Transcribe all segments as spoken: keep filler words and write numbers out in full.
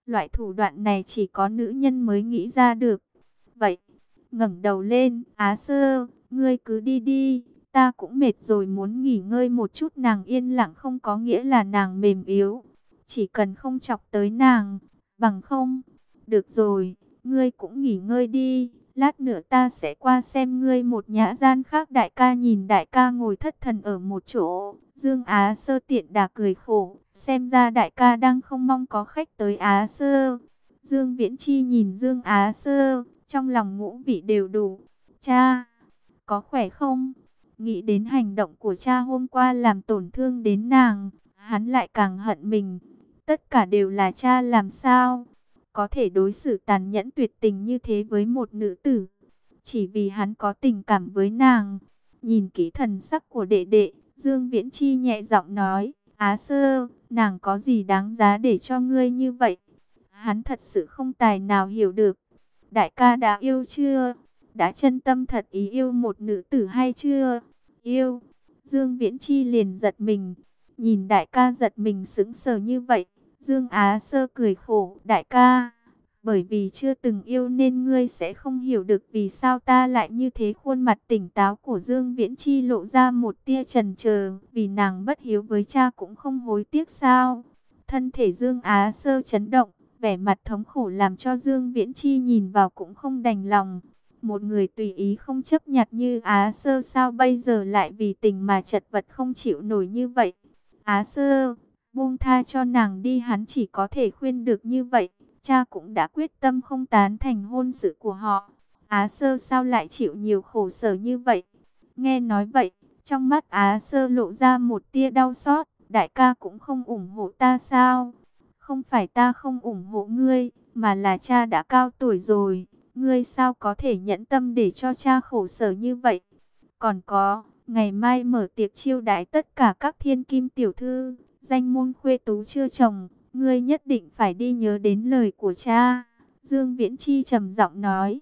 Loại thủ đoạn này chỉ có nữ nhân mới nghĩ ra được. Vậy, ngẩng đầu lên, Á Sơ, ngươi cứ đi đi, ta cũng mệt rồi muốn nghỉ ngơi một chút. Nàng yên lặng không có nghĩa là nàng mềm yếu, chỉ cần không chọc tới nàng, bằng không. Được rồi, ngươi cũng nghỉ ngơi đi, lát nữa ta sẽ qua xem ngươi một nhã gian khác. Đại ca nhìn đại ca ngồi thất thần ở một chỗ, Dương Á Sơ tiện đà cười khổ, xem ra đại ca đang không mong có khách tới Á Sơ. Dương Viễn Chi nhìn Dương Á Sơ, trong lòng ngũ vị đều đủ. Cha, có khỏe không? Nghĩ đến hành động của cha hôm qua làm tổn thương đến nàng, hắn lại càng hận mình. Tất cả đều là cha làm sao có thể đối xử tàn nhẫn tuyệt tình như thế với một nữ tử, chỉ vì hắn có tình cảm với nàng. Nhìn kỹ thần sắc của đệ đệ, Dương Viễn Chi nhẹ giọng nói, Á Sơ, nàng có gì đáng giá để cho ngươi như vậy? Hắn thật sự không tài nào hiểu được. Đại ca đã yêu chưa? Đã chân tâm thật ý yêu một nữ tử hay chưa? Yêu. Dương Viễn Chi liền giật mình. Nhìn đại ca giật mình sững sờ như vậy, Dương Á Sơ cười khổ, đại ca, bởi vì chưa từng yêu nên ngươi sẽ không hiểu được vì sao ta lại như thế. Khuôn mặt tỉnh táo của Dương Viễn Chi lộ ra một tia chần chờ, vì nàng bất hiếu với cha cũng không hối tiếc sao? Thân thể Dương Á Sơ chấn động, vẻ mặt thống khổ làm cho Dương Viễn Chi nhìn vào cũng không đành lòng. Một người tùy ý không chấp nhặt như Á Sơ sao bây giờ lại vì tình mà chật vật không chịu nổi như vậy? Á Sơ, buông tha cho nàng đi, hắn chỉ có thể khuyên được như vậy. Cha cũng đã quyết tâm không tán thành hôn sự của họ. Á Sơ sao lại chịu nhiều khổ sở như vậy? Nghe nói vậy, trong mắt Á Sơ lộ ra một tia đau xót. Đại ca cũng không ủng hộ ta sao? Không phải ta không ủng hộ ngươi, mà là cha đã cao tuổi rồi. Ngươi sao có thể nhẫn tâm để cho cha khổ sở như vậy? Còn có, ngày mai mở tiệc chiêu đãi tất cả các thiên kim tiểu thư, danh môn khuê tú chưa chồng, ngươi nhất định phải đi nhớ đến lời của cha. Dương Viễn Chi trầm giọng nói.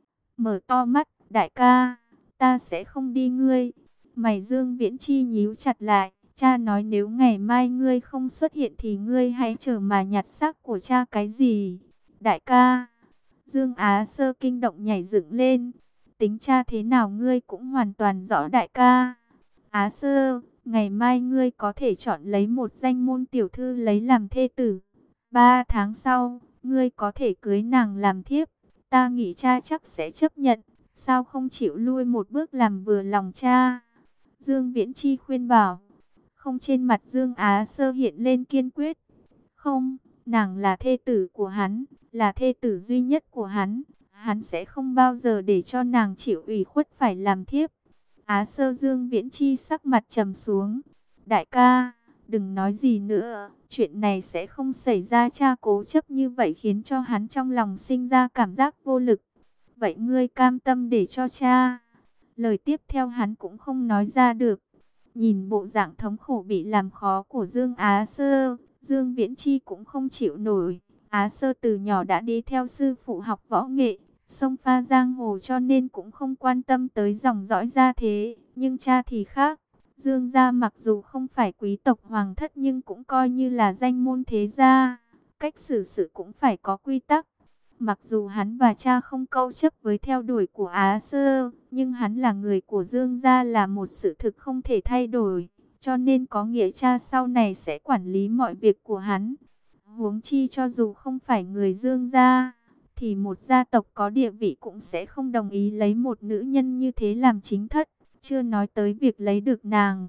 Mở to mắt, đại ca, ta sẽ không đi. Ngươi. Mày Dương Viễn Chi nhíu chặt lại, cha nói nếu ngày mai ngươi không xuất hiện thì ngươi hãy chờ mà nhặt xác của cha. Cái gì? Đại ca. Dương Á Sơ kinh động nhảy dựng lên. Tính cha thế nào ngươi cũng hoàn toàn rõ đại ca. Á Sơ, ngày mai ngươi có thể chọn lấy một danh môn tiểu thư lấy làm thê tử. Ba tháng sau, ngươi có thể cưới nàng làm thiếp. Ta nghĩ cha chắc sẽ chấp nhận. Sao không chịu lui một bước làm vừa lòng cha? Dương Viễn Chi khuyên bảo. Không, trên mặt Dương Á Sơ hiện lên kiên quyết. Không, nàng là thê tử của hắn, là thê tử duy nhất của hắn. Hắn sẽ không bao giờ để cho nàng chịu ủy khuất phải làm thiếp. Á Sơ. Dương Viễn Chi sắc mặt trầm xuống. Đại ca, đừng nói gì nữa, chuyện này sẽ không xảy ra. Cha cố chấp như vậy khiến cho hắn trong lòng sinh ra cảm giác vô lực. Vậy ngươi cam tâm để cho cha? Lời tiếp theo hắn cũng không nói ra được. Nhìn bộ dạng thống khổ bị làm khó của Dương Á Sơ, Dương Viễn Chi cũng không chịu nổi. Á Sơ từ nhỏ đã đi theo sư phụ học võ nghệ, xông pha giang hồ cho nên cũng không quan tâm tới dòng dõi gia thế. Nhưng cha thì khác. Dương gia mặc dù không phải quý tộc hoàng thất nhưng cũng coi như là danh môn thế gia. Cách xử sự cũng phải có quy tắc. Mặc dù hắn và cha không câu chấp với theo đuổi của Á Sơ, nhưng hắn là người của Dương gia là một sự thực không thể thay đổi. Cho nên có nghĩa cha sau này sẽ quản lý mọi việc của hắn. Huống chi cho dù không phải người Dương gia, thì một gia tộc có địa vị cũng sẽ không đồng ý lấy một nữ nhân như thế làm chính thất. Chưa nói tới việc lấy được nàng.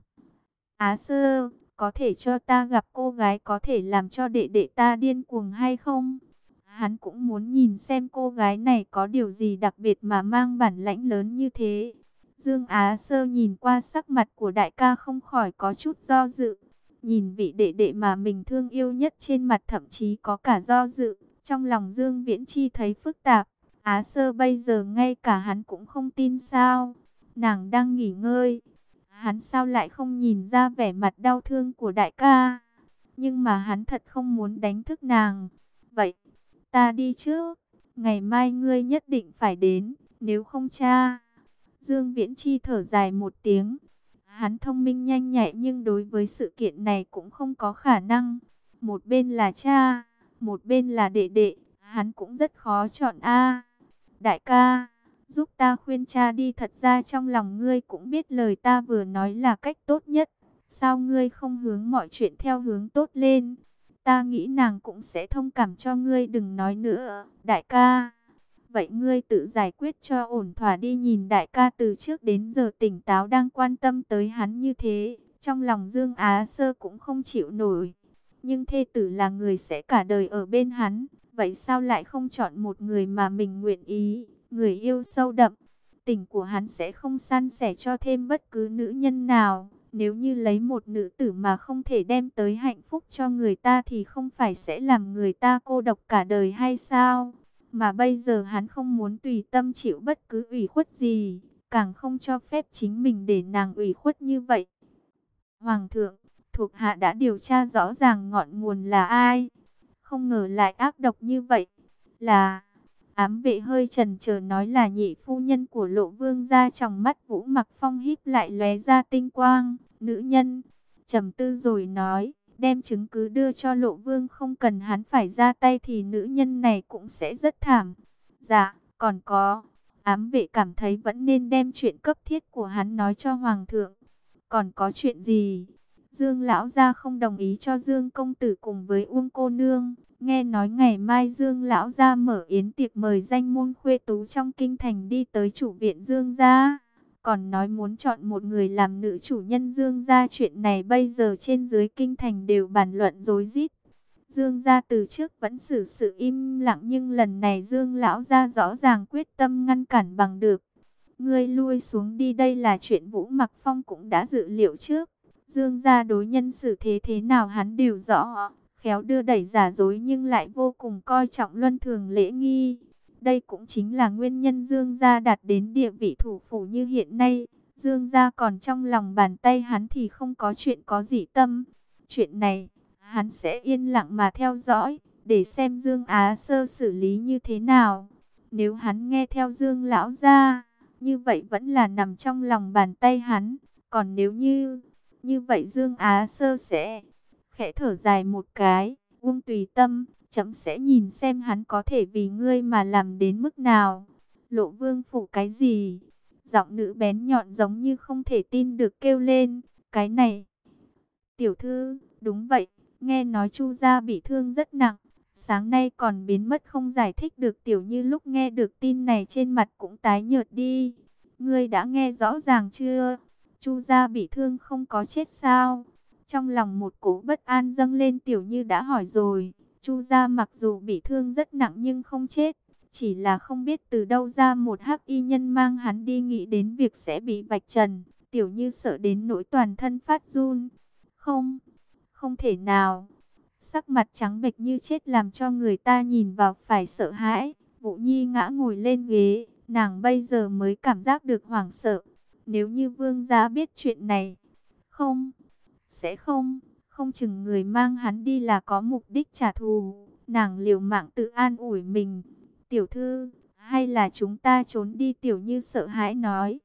Á Sơ, có thể cho ta gặp cô gái có thể làm cho đệ đệ ta điên cuồng hay không? Hắn cũng muốn nhìn xem cô gái này có điều gì đặc biệt mà mang bản lãnh lớn như thế. Dương Á Sơ nhìn qua sắc mặt của đại ca không khỏi có chút do dự. Nhìn vị đệ đệ mà mình thương yêu nhất trên mặt thậm chí có cả do dự. Trong lòng Dương Viễn Chi thấy phức tạp. Á Sơ bây giờ ngay cả hắn cũng không tin sao? Nàng đang nghỉ ngơi. Hắn sao lại không nhìn ra vẻ mặt đau thương của đại ca? Nhưng mà hắn thật không muốn đánh thức nàng. Vậy, ta đi trước. Ngày mai ngươi nhất định phải đến, nếu không cha. Dương Viễn Chi thở dài một tiếng. Hắn thông minh nhanh nhạy nhưng đối với sự kiện này cũng không có khả năng. Một bên là cha, một bên là đệ đệ, hắn cũng rất khó chọn a. Đại ca, giúp ta khuyên cha đi, thật ra trong lòng ngươi cũng biết lời ta vừa nói là cách tốt nhất. Sao ngươi không hướng mọi chuyện theo hướng tốt lên? Ta nghĩ nàng cũng sẽ thông cảm cho ngươi, đừng nói nữa, đại ca. Vậy ngươi tự giải quyết cho ổn thỏa đi. Nhìn đại ca từ trước đến giờ tỉnh táo đang quan tâm tới hắn như thế, trong lòng Dương Á Sơ cũng không chịu nổi. Nhưng thê tử là người sẽ cả đời ở bên hắn, vậy sao lại không chọn một người mà mình nguyện ý, người yêu sâu đậm. Tình của hắn sẽ không san sẻ cho thêm bất cứ nữ nhân nào. Nếu như lấy một nữ tử mà không thể đem tới hạnh phúc cho người ta thì không phải sẽ làm người ta cô độc cả đời hay sao? Mà bây giờ hắn không muốn tùy tâm chịu bất cứ ủy khuất gì, càng không cho phép chính mình để nàng ủy khuất như vậy. Hoàng thượng, thuộc hạ đã điều tra rõ ràng ngọn nguồn là ai, không ngờ lại ác độc như vậy. Là... Ám vệ hơi chần chờ nói là nhị phu nhân của Lộ Vương gia. Trong mắt Vũ Mặc Phong híp lại lóe ra tinh quang. Nữ nhân, trầm tư rồi nói, đem chứng cứ đưa cho Lộ Vương, không cần hắn phải ra tay thì nữ nhân này cũng sẽ rất thảm. Dạ, còn có, ám vệ cảm thấy vẫn nên đem chuyện cấp thiết của hắn nói cho Hoàng thượng. Còn có chuyện gì? Dương lão gia không đồng ý cho Dương công tử cùng với Uông cô nương. Nghe nói ngày mai Dương lão gia mở yến tiệc mời danh môn khuê tú trong kinh thành đi tới chủ viện Dương gia. Còn nói muốn chọn một người làm nữ chủ nhân Dương gia. Chuyện này bây giờ trên dưới kinh thành đều bàn luận rối rít. Dương gia từ trước vẫn xử sự im lặng, nhưng lần này Dương lão gia rõ ràng quyết tâm ngăn cản bằng được. Ngươi lui xuống đi, đây là chuyện Vũ Mặc Phong cũng đã dự liệu trước. Dương gia đối nhân xử thế thế nào hắn đều rõ, khéo đưa đẩy giả dối nhưng lại vô cùng coi trọng luân thường lễ nghi. Đây cũng chính là nguyên nhân Dương gia đạt đến địa vị thủ phủ như hiện nay. Dương gia còn trong lòng bàn tay hắn thì không có chuyện có dị tâm. Chuyện này, hắn sẽ yên lặng mà theo dõi, để xem Dương Á Sơ xử lý như thế nào. Nếu hắn nghe theo Dương lão gia, như vậy vẫn là nằm trong lòng bàn tay hắn. Còn nếu như... Như vậy Dương Á Sơ sẽ khẽ thở dài một cái. Uông tùy tâm, chấm sẽ nhìn xem hắn có thể vì ngươi mà làm đến mức nào. Lộ Vương phủ cái gì? Giọng nữ bén nhọn giống như không thể tin được kêu lên. Cái này... Tiểu thư, đúng vậy, nghe nói Chu gia bị thương rất nặng. Sáng nay còn biến mất không giải thích được. Tiểu Như lúc nghe được tin này trên mặt cũng tái nhợt đi. Ngươi đã nghe rõ ràng chưa? Chu gia bị thương không có chết sao? Trong lòng một cỗ bất an dâng lên. Tiểu Như đã hỏi rồi. Chu gia mặc dù bị thương rất nặng nhưng không chết. Chỉ là không biết từ đâu ra một hắc y nhân mang hắn đi, nghĩ đến việc sẽ bị vạch trần. Tiểu Như sợ đến nỗi toàn thân phát run. Không, không thể nào. Sắc mặt trắng bệch như chết làm cho người ta nhìn vào phải sợ hãi. Vũ Nhi ngã ngồi lên ghế. Nàng bây giờ mới cảm giác được hoảng sợ. Nếu như Vương gia biết chuyện này, không, sẽ không, không chừng người mang hắn đi là có mục đích trả thù. Nàng liều mạng tự an ủi mình. Tiểu thư, hay là chúng ta trốn đi? Tiểu Như sợ hãi nói.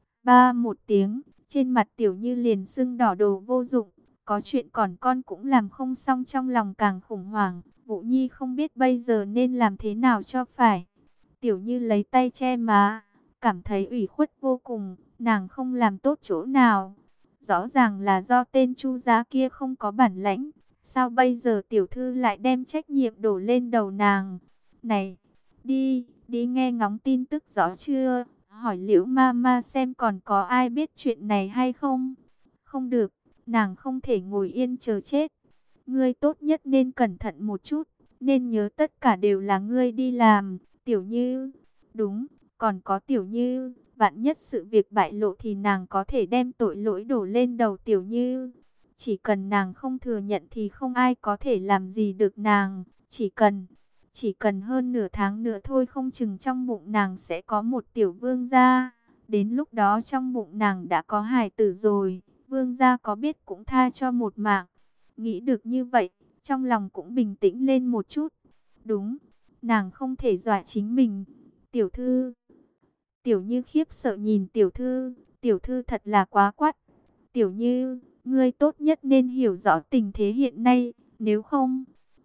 Ba một tiếng, trên mặt Tiểu Như liền sưng đỏ, đồ vô dụng. Có chuyện còn con cũng làm không xong, trong lòng càng khủng hoảng. Vũ Nhi không biết bây giờ nên làm thế nào cho phải. Tiểu Như lấy tay che má, cảm thấy ủy khuất vô cùng. Nàng không làm tốt chỗ nào. Rõ ràng là do tên Chu gia kia không có bản lãnh. Sao bây giờ tiểu thư lại đem trách nhiệm đổ lên đầu nàng? Này, đi, đi nghe ngóng tin tức rõ chưa? Hỏi Liễu ma ma xem còn có ai biết chuyện này hay không? Không được, nàng không thể ngồi yên chờ chết. Ngươi tốt nhất nên cẩn thận một chút. Nên nhớ tất cả đều là ngươi đi làm. Tiểu Như, đúng, còn có Tiểu Như. Vạn nhất sự việc bại lộ thì nàng có thể đem tội lỗi đổ lên đầu Tiểu Như. Chỉ cần nàng không thừa nhận thì không ai có thể làm gì được nàng. Chỉ cần, chỉ cần hơn nửa tháng nữa thôi, không chừng trong bụng nàng sẽ có một tiểu vương gia. Đến lúc đó trong bụng nàng đã có hài tử rồi, vương gia có biết cũng tha cho một mạng. Nghĩ được như vậy, trong lòng cũng bình tĩnh lên một chút. Đúng, nàng không thể dọa chính mình. Tiểu thư... Tiểu Như khiếp sợ nhìn tiểu thư, tiểu thư thật là quá quắt. Tiểu Như, ngươi tốt nhất nên hiểu rõ tình thế hiện nay, nếu không,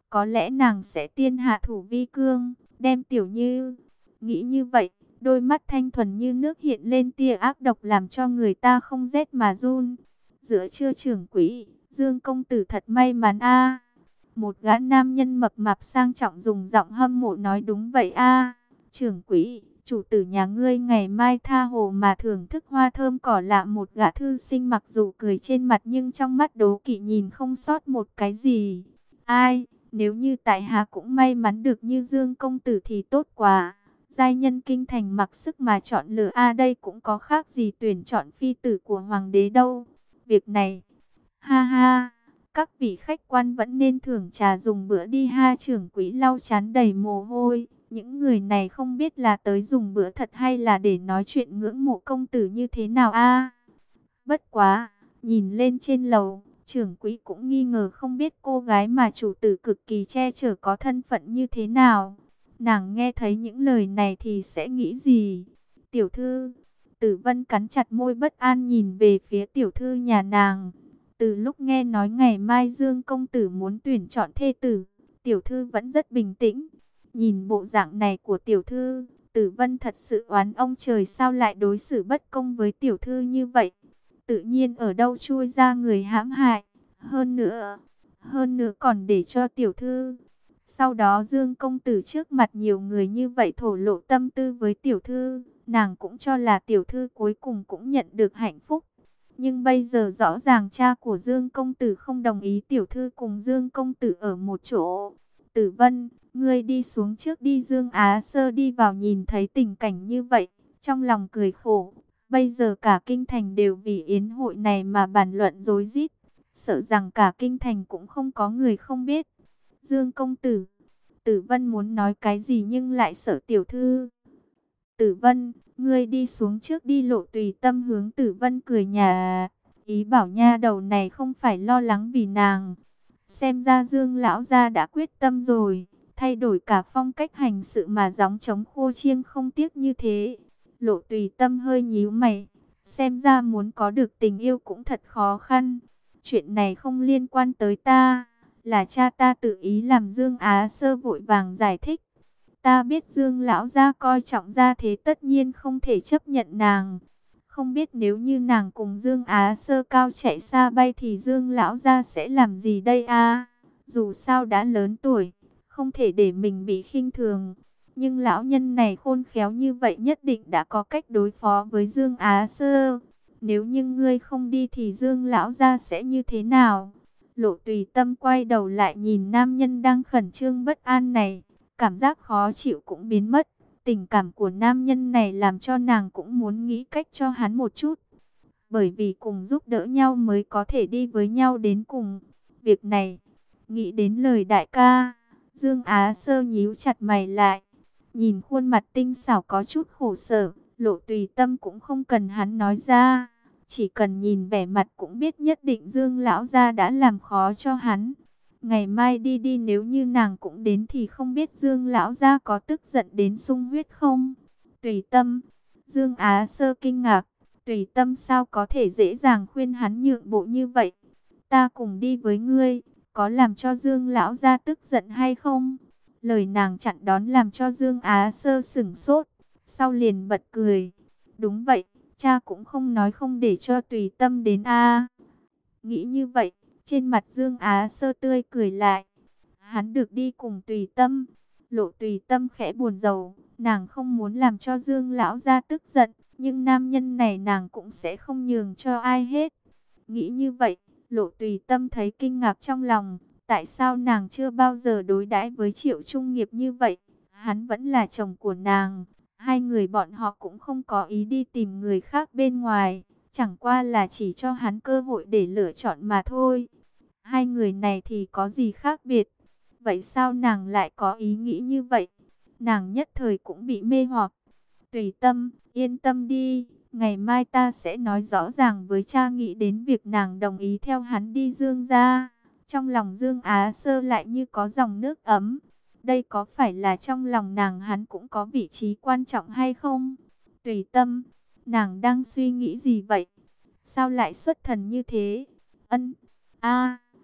có lẽ nàng sẽ tiên hạ thủ vi cương, đem Tiểu Như. Nghĩ như vậy, đôi mắt thanh thuần như nước hiện lên tia ác độc làm cho người ta không rét mà run. Giữa trưa trưởng quỹ, Dương công tử thật may mắn a. Một gã nam nhân mập mạp sang trọng dùng giọng hâm mộ nói đúng vậy a. Trưởng quỹ, chủ tử nhà ngươi ngày mai tha hồ mà thưởng thức hoa thơm cỏ lạ. Một gã thư sinh mặc dù cười trên mặt nhưng trong mắt đố kỵ nhìn không sót một cái gì. Ai, nếu như tại hạ cũng may mắn được như Dương công tử thì tốt quá. Giai nhân kinh thành mặc sức mà chọn lựa a, đây cũng có khác gì tuyển chọn phi tử của hoàng đế đâu. Việc này, ha ha, các vị khách quan vẫn nên thưởng trà dùng bữa đi ha. Trưởng quỹ lau chán đầy mồ hôi. Những người này không biết là tới dùng bữa thật hay là để nói chuyện ngưỡng mộ công tử như thế nào a. Bất quá, nhìn lên trên lầu, trưởng quỹ cũng nghi ngờ không biết cô gái mà chủ tử cực kỳ che chở có thân phận như thế nào. Nàng nghe thấy những lời này thì sẽ nghĩ gì? Tiểu thư, Tử Vân cắn chặt môi bất an nhìn về phía tiểu thư nhà nàng. Từ lúc nghe nói ngày mai Dương công tử muốn tuyển chọn thê tử, tiểu thư vẫn rất bình tĩnh. Nhìn bộ dạng này của tiểu thư, Tử Vân thật sự oán ông trời sao lại đối xử bất công với tiểu thư như vậy. Tự nhiên ở đâu chui ra người hãm hại, hơn nữa, hơn nữa còn để cho tiểu thư. Sau đó Dương công tử trước mặt nhiều người như vậy thổ lộ tâm tư với tiểu thư, nàng cũng cho là tiểu thư cuối cùng cũng nhận được hạnh phúc. Nhưng bây giờ rõ ràng cha của Dương công tử không đồng ý tiểu thư cùng Dương công tử ở một chỗ. Tử Vân, ngươi đi xuống trước đi. Dương Á Sơ đi vào nhìn thấy tình cảnh như vậy, trong lòng cười khổ. Bây giờ cả kinh thành đều vì yến hội này mà bàn luận rối rít, sợ rằng cả kinh thành cũng không có người không biết. Dương công tử, Tử Vân muốn nói cái gì nhưng lại sợ tiểu thư. Tử Vân, ngươi đi xuống trước đi. Lộ Tùy Tâm hướng Tử Vân cười nhà, ý bảo nha đầu này không phải lo lắng vì nàng. Xem ra Dương lão gia đã quyết tâm rồi, thay đổi cả phong cách hành sự mà gióng trống khô chiêng không tiếc như thế. Lộ Tùy Tâm hơi nhíu mày, xem ra muốn có được tình yêu cũng thật khó khăn. Chuyện này không liên quan tới ta, là cha ta tự ý làm. Dương Á Sơ vội vàng giải thích. Ta biết Dương lão gia coi trọng gia thế, tất nhiên không thể chấp nhận nàng. Không biết nếu như nàng cùng Dương Á Sơ cao chạy xa bay thì Dương lão gia sẽ làm gì đây a? Dù sao đã lớn tuổi, không thể để mình bị khinh thường. Nhưng lão nhân này khôn khéo như vậy nhất định đã có cách đối phó với Dương Á Sơ. Nếu như ngươi không đi thì Dương lão gia sẽ như thế nào? Lộ Tùy Tâm quay đầu lại nhìn nam nhân đang khẩn trương bất an này, cảm giác khó chịu cũng biến mất. Tình cảm của nam nhân này làm cho nàng cũng muốn nghĩ cách cho hắn một chút. Bởi vì cùng giúp đỡ nhau mới có thể đi với nhau đến cùng. Việc này, nghĩ đến lời đại ca, Dương Á Sơ nhíu chặt mày lại. Nhìn khuôn mặt tinh xảo có chút khổ sở, Lộ Tùy Tâm cũng không cần hắn nói ra. Chỉ cần nhìn vẻ mặt cũng biết nhất định Dương lão gia đã làm khó cho hắn. Ngày mai đi đi, nếu như nàng cũng đến thì không biết Dương lão gia có tức giận đến sung huyết không? Tùy Tâm, Dương Á Sơ kinh ngạc, Tùy Tâm sao có thể dễ dàng khuyên hắn nhượng bộ như vậy? Ta cùng đi với ngươi, có làm cho Dương lão gia tức giận hay không? Lời nàng chặn đón làm cho Dương Á Sơ sửng sốt, sau liền bật cười. Đúng vậy, cha cũng không nói không để cho Tùy Tâm đến a. Nghĩ như vậy, trên mặt Dương Á Sơ tươi cười lại. Hắn được đi cùng Tùy Tâm. Lộ Tùy Tâm khẽ buồn rầu, nàng không muốn làm cho Dương lão gia tức giận, nhưng nam nhân này nàng cũng sẽ không nhường cho ai hết. Nghĩ như vậy, Lộ Tùy Tâm thấy kinh ngạc trong lòng, tại sao nàng chưa bao giờ đối đãi với Triệu Trung Nghiệp như vậy? Hắn vẫn là chồng của nàng, hai người bọn họ cũng không có ý đi tìm người khác bên ngoài, chẳng qua là chỉ cho hắn cơ hội để lựa chọn mà thôi. Hai người này thì có gì khác biệt? Vậy sao nàng lại có ý nghĩ như vậy? Nàng nhất thời cũng bị mê hoặc. Tùy Tâm, yên tâm đi, ngày mai ta sẽ nói rõ ràng với cha. Nghĩ đến việc nàng đồng ý theo hắn đi Dương gia, trong lòng Dương Á Sơ lại như có dòng nước ấm. Đây có phải là trong lòng nàng hắn cũng có vị trí quan trọng hay không? Tùy Tâm, nàng đang suy nghĩ gì vậy? Sao lại xuất thần như thế? Ân, a,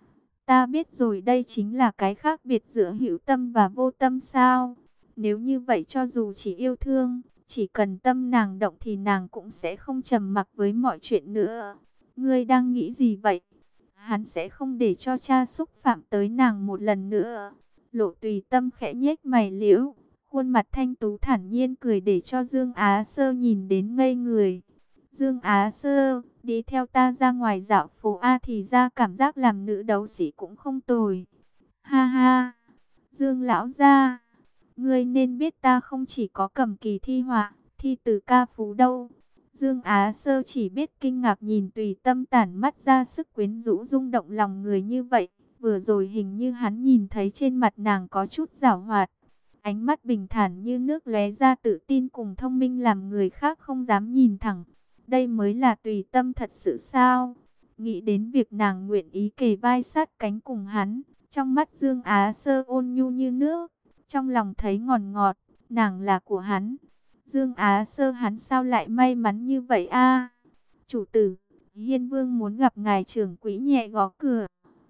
Ta biết rồi, đây chính là cái khác biệt giữa hữu tâm và vô tâm sao? Nếu như vậy cho dù chỉ yêu thương, chỉ cần tâm nàng động thì nàng cũng sẽ không trầm mặc với mọi chuyện nữa. Ngươi đang nghĩ gì vậy? Hắn sẽ không để cho cha xúc phạm tới nàng một lần nữa. Lộ Tùy Tâm khẽ nhếch mày liễu, khuôn mặt thanh tú thản nhiên cười để cho Dương Á Sơ nhìn đến ngây người. Dương Á Sơ, đi theo ta ra ngoài dạo phố A thì ra cảm giác làm nữ đấu sĩ cũng không tồi. Ha ha, Dương lão gia, ngươi nên biết ta không chỉ có cầm kỳ thi họa, thi từ ca phú đâu. Dương Á Sơ chỉ biết kinh ngạc nhìn Tùy Tâm tản mắt ra sức quyến rũ rung động lòng người như vậy. Vừa rồi hình như hắn nhìn thấy trên mặt nàng có chút giảo hoạt. Ánh mắt bình thản như nước lóe ra tự tin cùng thông minh làm người khác không dám nhìn thẳng. Đây mới là Tùy Tâm thật sự sao? Nghĩ đến việc nàng nguyện ý kề vai sát cánh cùng hắn, trong mắt Dương Á Sơ ôn nhu như nước, trong lòng thấy ngọt ngọt, nàng là của hắn. Dương Á Sơ, hắn sao lại may mắn như vậy a? Chủ tử, Hiên Vương muốn gặp ngài trưởng quỹ. Nhẹ gõ cửa.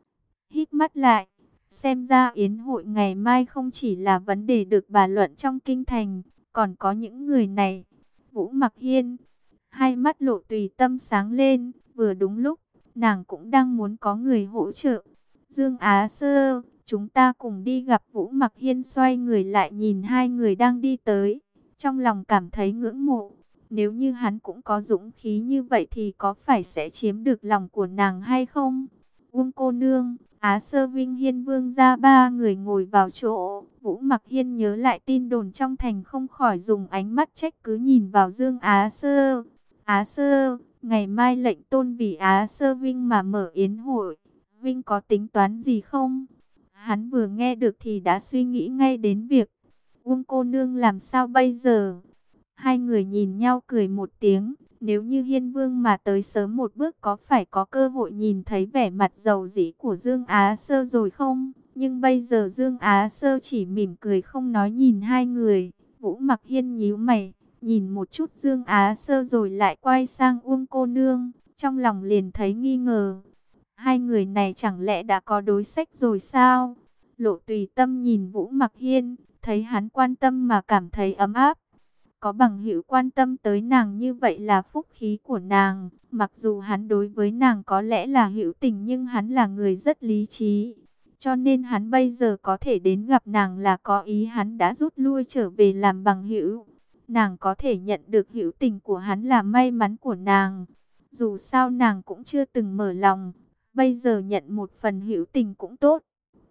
Hít mắt lại, xem ra yến hội ngày mai không chỉ là vấn đề được bàn luận trong kinh thành, còn có những người này. Vũ Mặc Hiên, hai mắt Lộ Tùy Tâm sáng lên, vừa đúng lúc, nàng cũng đang muốn có người hỗ trợ. Dương Á Sơ, chúng ta cùng đi gặp Vũ Mặc Hiên. Xoay người lại nhìn hai người đang đi tới, trong lòng cảm thấy ngưỡng mộ. Nếu như hắn cũng có dũng khí như vậy thì có phải sẽ chiếm được lòng của nàng hay không? Uông cô nương, Á Sơ Vinh, Hiên Vương ra, ba người ngồi vào chỗ. Vũ Mặc Hiên nhớ lại tin đồn trong thành, không khỏi dùng ánh mắt trách cứ nhìn vào Dương Á Sơ. Á Sơ, ngày mai lệnh tôn vì Á Sơ Vinh mà mở yến hội, Vinh có tính toán gì không? Hắn vừa nghe được thì đã suy nghĩ ngay đến việc Uông cô nương làm sao bây giờ? Hai người nhìn nhau cười một tiếng. Nếu như Hiên Vương mà tới sớm một bước có phải có cơ hội nhìn thấy vẻ mặt dầu dĩ của Dương Á Sơ rồi không? Nhưng bây giờ Dương Á Sơ chỉ mỉm cười không nói nhìn hai người. Vũ Mặc Hiên nhíu mày, nhìn một chút Dương Á Sơ rồi lại quay sang Uông cô nương, trong lòng liền thấy nghi ngờ. Hai người này chẳng lẽ đã có đối sách rồi sao? Lộ Tùy Tâm nhìn Vũ Mặc Hiên, thấy hắn quan tâm mà cảm thấy ấm áp. Có bằng hữu quan tâm tới nàng như vậy là phúc khí của nàng. Mặc dù hắn đối với nàng có lẽ là hữu tình, nhưng hắn là người rất lý trí. Cho nên hắn bây giờ có thể đến gặp nàng là có ý hắn đã rút lui trở về làm bằng hữu. Nàng có thể nhận được hữu tình của hắn là may mắn của nàng. Dù sao nàng cũng chưa từng mở lòng, bây giờ nhận một phần hữu tình cũng tốt.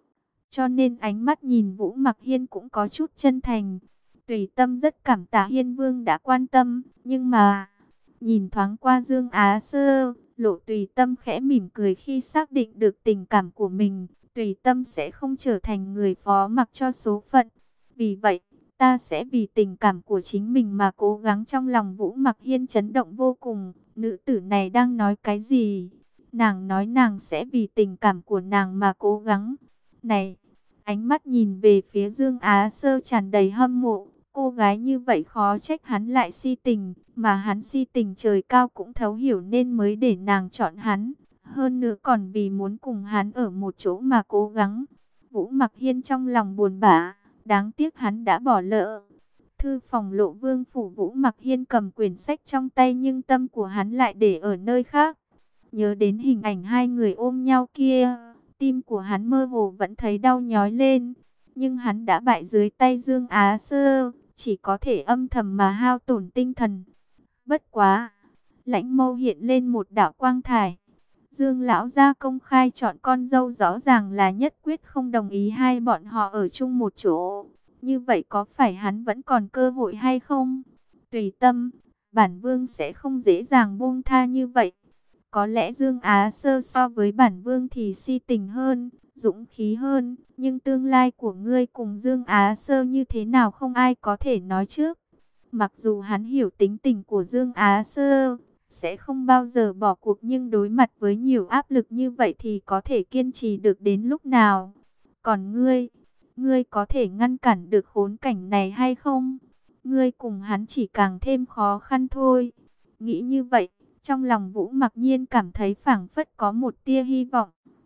Cho nên ánh mắt nhìn Vũ Mặc Hiên cũng có chút chân thành. Tùy Tâm rất cảm tạ Hiên Vương đã quan tâm, nhưng mà nhìn thoáng qua Dương Á Sơ, Lộ Tùy Tâm khẽ mỉm cười khi xác định được tình cảm của mình. Tùy Tâm sẽ không trở thành người phó mặc cho số phận. Vì vậy, ta sẽ vì tình cảm của chính mình mà cố gắng. Trong lòng Vũ Mặc Hiên chấn động vô cùng. Nữ tử này đang nói cái gì? Nàng nói nàng sẽ vì tình cảm của nàng mà cố gắng. Này, ánh mắt nhìn về phía Dương Á Sơ tràn đầy hâm mộ. Cô gái như vậy khó trách hắn lại si tình, mà hắn si tình trời cao cũng thấu hiểu nên mới để nàng chọn hắn. Hơn nữa còn vì muốn cùng hắn ở một chỗ mà cố gắng. Vũ Mặc Hiên trong lòng buồn bã, đáng tiếc hắn đã bỏ lỡ. Thư phòng Lộ Vương phủ, Vũ Mặc Hiên cầm quyển sách trong tay nhưng tâm của hắn lại để ở nơi khác. Nhớ đến hình ảnh hai người ôm nhau kia, tim của hắn mơ hồ vẫn thấy đau nhói lên. Nhưng hắn đã bại dưới tay Dương Á Sơ, chỉ có thể âm thầm mà hao tổn tinh thần. Bất quá, lãnh mâu hiện lên một đạo quang thải. Dương lão gia công khai chọn con dâu, rõ ràng là nhất quyết không đồng ý hai bọn họ ở chung một chỗ. Như vậy có phải hắn vẫn còn cơ hội hay không? Tùy Tâm, bản vương sẽ không dễ dàng buông tha như vậy. Có lẽ Dương Á Sơ so với bản vương thì si tình hơn, dũng khí hơn, nhưng tương lai của ngươi cùng Dương Á Sơ như thế nào không ai có thể nói trước. Mặc dù hắn hiểu tính tình của Dương Á Sơ, sẽ không bao giờ bỏ cuộc, nhưng đối mặt với nhiều áp lực như vậy thì có thể kiên trì được đến lúc nào? Còn ngươi, ngươi có thể ngăn cản được khốn cảnh này hay không? Ngươi cùng hắn chỉ càng thêm khó khăn thôi. Nghĩ như vậy, trong lòng Vũ Mặc Nhiên cảm thấy phảng phất có một tia hy vọng.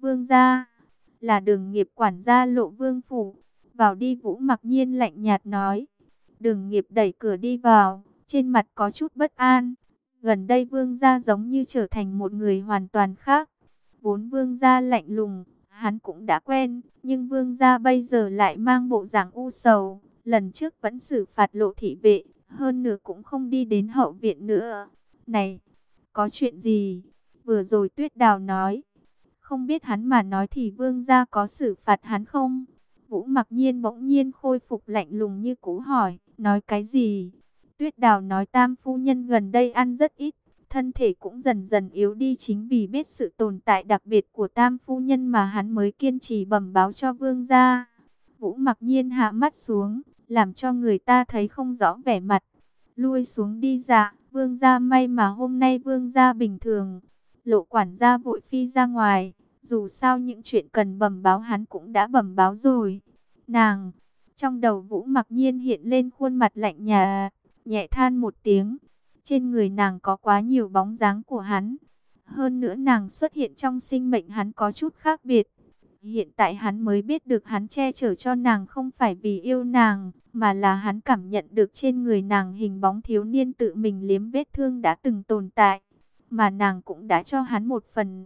Vương gia, là Đường Nghiệp quản gia Lộ Vương phủ. Vào đi, Vũ Mặc Nhiên lạnh nhạt nói. Đường Nghiệp đẩy cửa đi vào, trên mặt có chút bất an. Gần đây Vương gia giống như trở thành một người hoàn toàn khác. Vốn Vương gia lạnh lùng, hắn cũng đã quen, nhưng Vương gia bây giờ lại mang bộ dạng u sầu. Lần trước vẫn xử phạt Lộ thị vệ, hơn nữa cũng không đi đến hậu viện nữa. Này, có chuyện gì? Vừa rồi Tuyết Đào nói. Không biết hắn mà nói thì Vương gia có xử phạt hắn không? Vũ Mặc Nhiên bỗng nhiên khôi phục lạnh lùng như cũ hỏi, nói cái gì? Tuyết Đào nói Tam phu nhân gần đây ăn rất ít, thân thể cũng dần dần yếu đi, chính vì biết sự tồn tại đặc biệt của Tam phu nhân mà hắn mới kiên trì bẩm báo cho Vương gia. Vũ Mặc Nhiên hạ mắt xuống, làm cho người ta thấy không rõ vẻ mặt. Lui xuống đi dạ, Vương gia, may mà hôm nay Vương gia bình thường. Lộ quản gia vội phi ra ngoài, dù sao những chuyện cần bẩm báo hắn cũng đã bẩm báo rồi. Nàng, trong đầu Vũ Mặc Nhiên hiện lên khuôn mặt lạnh nhạt, nhẹ than một tiếng. Trên người nàng có quá nhiều bóng dáng của hắn. Hơn nữa nàng xuất hiện trong sinh mệnh hắn có chút khác biệt. Hiện tại hắn mới biết được hắn che chở cho nàng không phải vì yêu nàng, mà là hắn cảm nhận được trên người nàng hình bóng thiếu niên tự mình liếm vết thương đã từng tồn tại. Mà nàng cũng đã cho hắn một phần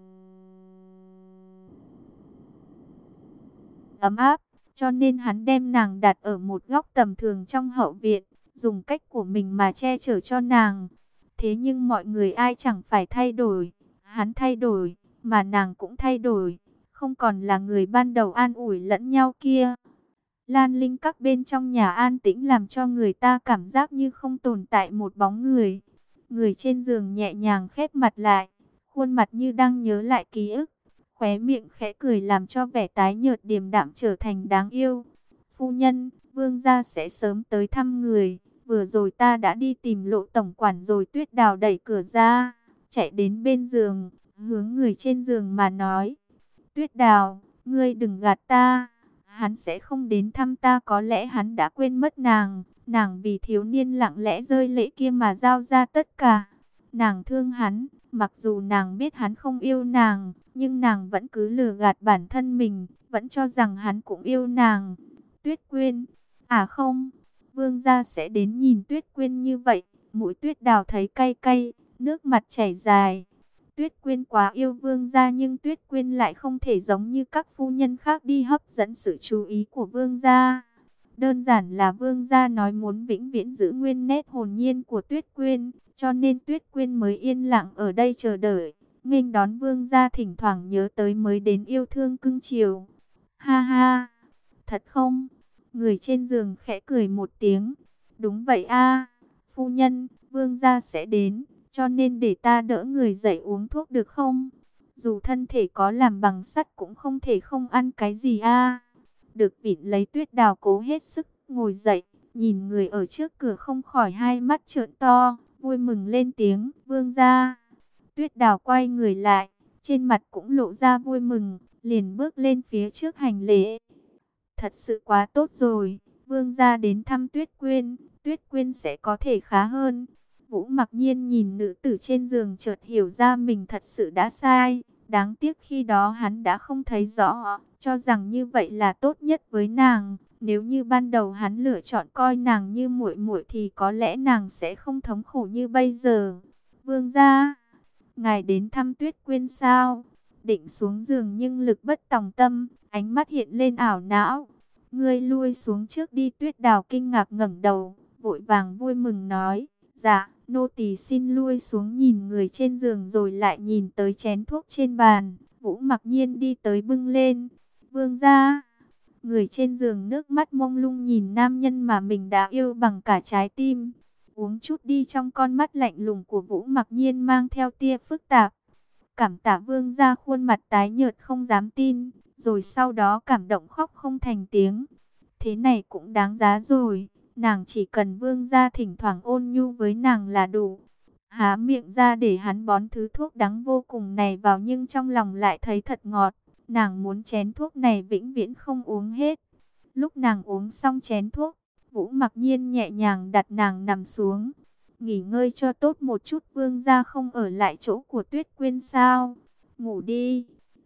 ấm áp, cho nên hắn đem nàng đặt ở một góc tầm thường trong hậu viện, dùng cách của mình mà che chở cho nàng. Thế nhưng mọi người ai chẳng phải thay đổi, hắn thay đổi, mà nàng cũng thay đổi, không còn là người ban đầu an ủi lẫn nhau kia. Lan Linh các bên trong nhà an tĩnh làm cho người ta cảm giác như không tồn tại một bóng người. Người trên giường nhẹ nhàng khép mặt lại, khuôn mặt như đang nhớ lại ký ức, khóe miệng khẽ cười làm cho vẻ tái nhợt điềm đạm trở thành đáng yêu. Phu nhân, Vương gia sẽ sớm tới thăm người, vừa rồi ta đã đi tìm Lộ tổng quản rồi. Tuyết Đào đẩy cửa ra, chạy đến bên giường, hướng người trên giường mà nói. Tuyết Đào, ngươi đừng gạt ta, hắn sẽ không đến thăm ta, có lẽ hắn đã quên mất nàng. Nàng vì thiếu niên lặng lẽ rơi lệ kia mà giao ra tất cả. Nàng thương hắn, mặc dù nàng biết hắn không yêu nàng, nhưng nàng vẫn cứ lừa gạt bản thân mình, vẫn cho rằng hắn cũng yêu nàng. Tuyết Quyên, à không, Vương gia sẽ đến nhìn Tuyết Quyên như vậy. Mũi Tuyết Đào thấy cay cay, nước mặt chảy dài. Tuyết Quyên quá yêu Vương gia, nhưng Tuyết Quyên lại không thể giống như các phu nhân khác đi hấp dẫn sự chú ý của Vương gia. Đơn giản là Vương gia nói muốn vĩnh viễn giữ nguyên nét hồn nhiên của Tuyết Quyên, cho nên Tuyết Quyên mới yên lặng ở đây chờ đợi, nghênh đón Vương gia, thỉnh thoảng nhớ tới mới đến yêu thương cưng chiều. Ha ha, thật không? Người trên giường khẽ cười một tiếng. Đúng vậy a, phu nhân, Vương gia sẽ đến, cho nên để ta đỡ người dậy uống thuốc được không? Dù thân thể có làm bằng sắt cũng không thể không ăn cái gì a. Được vịn lấy, Tuyết Đào cố hết sức ngồi dậy, nhìn người ở trước cửa không khỏi hai mắt trợn to, vui mừng lên tiếng, Vương gia. Tuyết Đào quay người lại, trên mặt cũng lộ ra vui mừng, liền bước lên phía trước hành lễ. Thật sự quá tốt rồi, Vương gia đến thăm Tuyết Quyên, Tuyết Quyên sẽ có thể khá hơn. Vũ Mặc Nhiên nhìn nữ tử trên giường chợt hiểu ra mình thật sự đã sai. Đáng tiếc khi đó hắn đã không thấy rõ, cho rằng như vậy là tốt nhất với nàng. Nếu như ban đầu hắn lựa chọn coi nàng như muội muội thì có lẽ nàng sẽ không thống khổ như bây giờ. Vương gia, ngài đến thăm Tuyết Quyên sao? Định xuống giường nhưng lực bất tòng tâm, ánh mắt hiện lên ảo não. Ngươi lui xuống trước đi. Tuyết Đào kinh ngạc ngẩng đầu, vội vàng vui mừng nói, dạ, nô tỳ xin lui xuống. Nhìn người trên giường rồi lại nhìn tới chén thuốc trên bàn, Vũ Mặc Nhiên đi tới bưng lên. Vương gia. Người trên giường nước mắt mông lung nhìn nam nhân mà mình đã yêu bằng cả trái tim. Uống chút đi. Trong con mắt lạnh lùng của Vũ Mặc Nhiên mang theo tia phức tạp. Cảm tạ Vương gia. Khuôn mặt tái nhợt không dám tin, rồi sau đó cảm động khóc không thành tiếng. Thế này cũng đáng giá rồi. Nàng chỉ cần Vương gia thỉnh thoảng ôn nhu với nàng là đủ. Há miệng ra để hắn bón thứ thuốc đắng vô cùng này vào, nhưng trong lòng lại thấy thật ngọt. Nàng muốn chén thuốc này vĩnh viễn không uống hết. Lúc nàng uống xong chén thuốc, Vũ Mặc Nhiên nhẹ nhàng đặt nàng nằm xuống. Nghỉ ngơi cho tốt một chút. Vương gia không ở lại chỗ của Tuyết Quyên sao? Ngủ đi.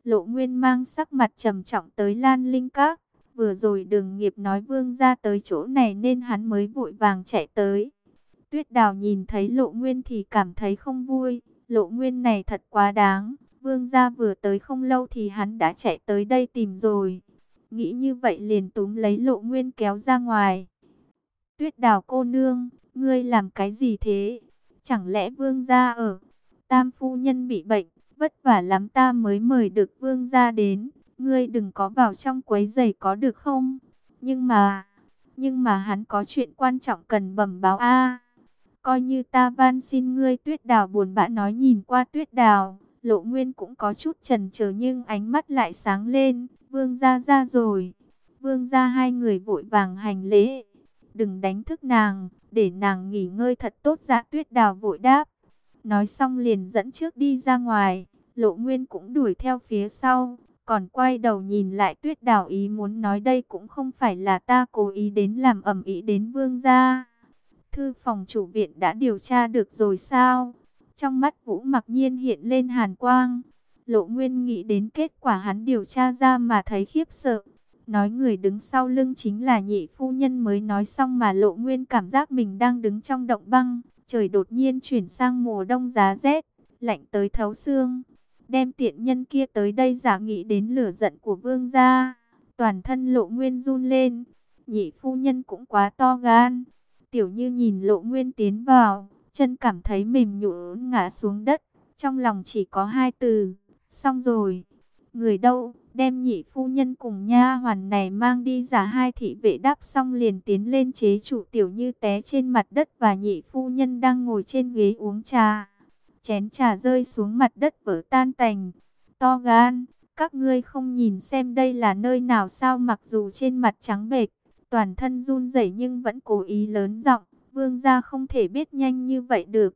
Lộ Nguyên mang sắc mặt trầm trọng tới Lan Linh Các. Vừa rồi Đường Nghiệp nói Vương gia tới chỗ này nên hắn mới vội vàng chạy tới. Tuyết Đào nhìn thấy Lộ Nguyên thì cảm thấy không vui. Lộ Nguyên này thật quá đáng. Vương gia vừa tới không lâu thì hắn đã chạy tới đây tìm rồi. Nghĩ như vậy liền túm lấy Lộ Nguyên kéo ra ngoài. Tuyết Đào cô nương, ngươi làm cái gì thế? Chẳng lẽ Vương gia ở? Tam phu nhân bị bệnh, vất vả lắm ta mới mời được Vương gia đến. Ngươi đừng có vào trong quấy rầy có được không? Nhưng mà, nhưng mà hắn có chuyện quan trọng cần bẩm báo a. Coi như ta van xin ngươi. Tuyết Đào buồn bã nói. Nhìn qua Tuyết Đào, Lộ Nguyên cũng có chút chần chờ nhưng ánh mắt lại sáng lên. Vương gia ra rồi. Vương gia. Hai người vội vàng hành lễ. Đừng đánh thức nàng, để nàng nghỉ ngơi thật tốt. Dạ Tuyết Đào vội đáp. Nói xong liền dẫn trước đi ra ngoài. Lộ Nguyên cũng đuổi theo phía sau. Còn quay đầu nhìn lại Tuyết Đào ý muốn nói đây cũng không phải là ta cố ý đến làm ầm ĩ đến Vương gia. Thư phòng chủ viện đã điều tra được rồi sao? Trong mắt Vũ Mặc Nhiên hiện lên hàn quang. Lộ Nguyên nghĩ đến kết quả hắn điều tra ra mà thấy khiếp sợ. Nói người đứng sau lưng chính là nhị phu nhân mới nói xong mà Lộ Nguyên cảm giác mình đang đứng trong động băng. Trời đột nhiên chuyển sang mùa đông giá rét, lạnh tới thấu xương. Đem tiện nhân kia tới đây giả nghĩ đến lửa giận của Vương gia. Toàn thân Lộ Nguyên run lên. Nhị phu nhân cũng quá to gan. Tiểu Như nhìn Lộ Nguyên tiến vào, chân cảm thấy mềm nhũn ngã xuống đất. Trong lòng chỉ có hai từ, xong rồi. Người đâu, đem nhị phu nhân cùng nha hoàn này mang đi. Giả hai thị vệ đáp xong liền tiến lên chế trụ Tiểu Như té trên mặt đất và nhị phu nhân đang ngồi trên ghế uống trà. Chén trà rơi xuống mặt đất vỡ tan tành. To gan, các ngươi không nhìn xem đây là nơi nào sao? Mặc dù trên mặt trắng bệch, toàn thân run rẩy nhưng vẫn cố ý lớn giọng. Vương gia không thể biết nhanh như vậy được.